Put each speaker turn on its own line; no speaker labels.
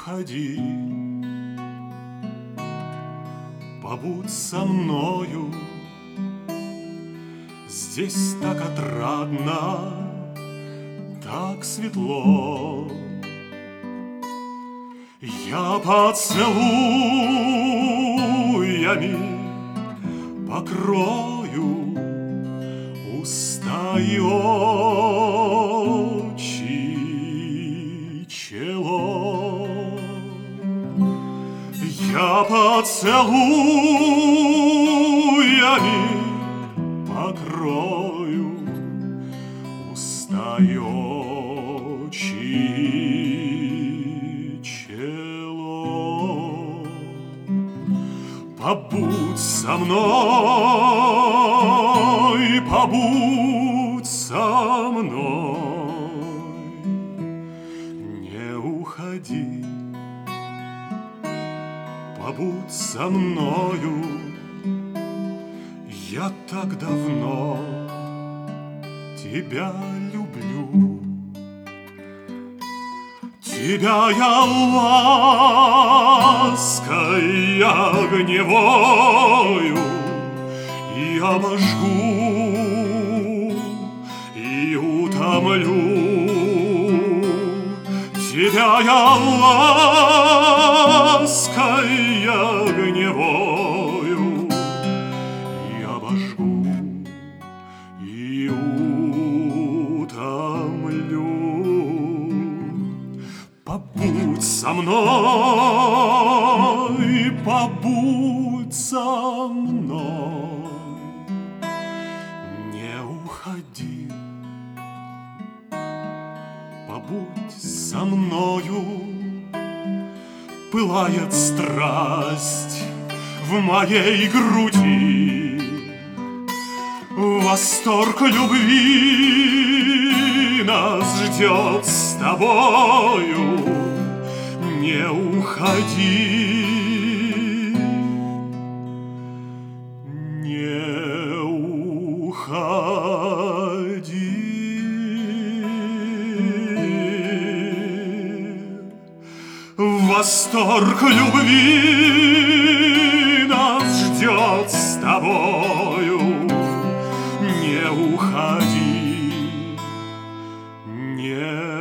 уходи, побудь со мною. Здесь так отрадно, так светло. Я поцелуями покрою уста и очи, чело. Я поцелуями покрою уста и очи, чело. Побудь со мной, побудь со мной, не уходи. Побудь со мною, я так давно тебя люблю. Тебя я лаской огневою и обожгу, и утомлю. Тебя я лаской огневою и обожгу, и утомлю. Побудь со мной, побудь со мной, не уходи. Побудь со мною, пылает страсть в моей груди, восторг любви нас ждет с тобою, не уходи, не уходи. Восторг любви нас ждет с тобою, не уходи, не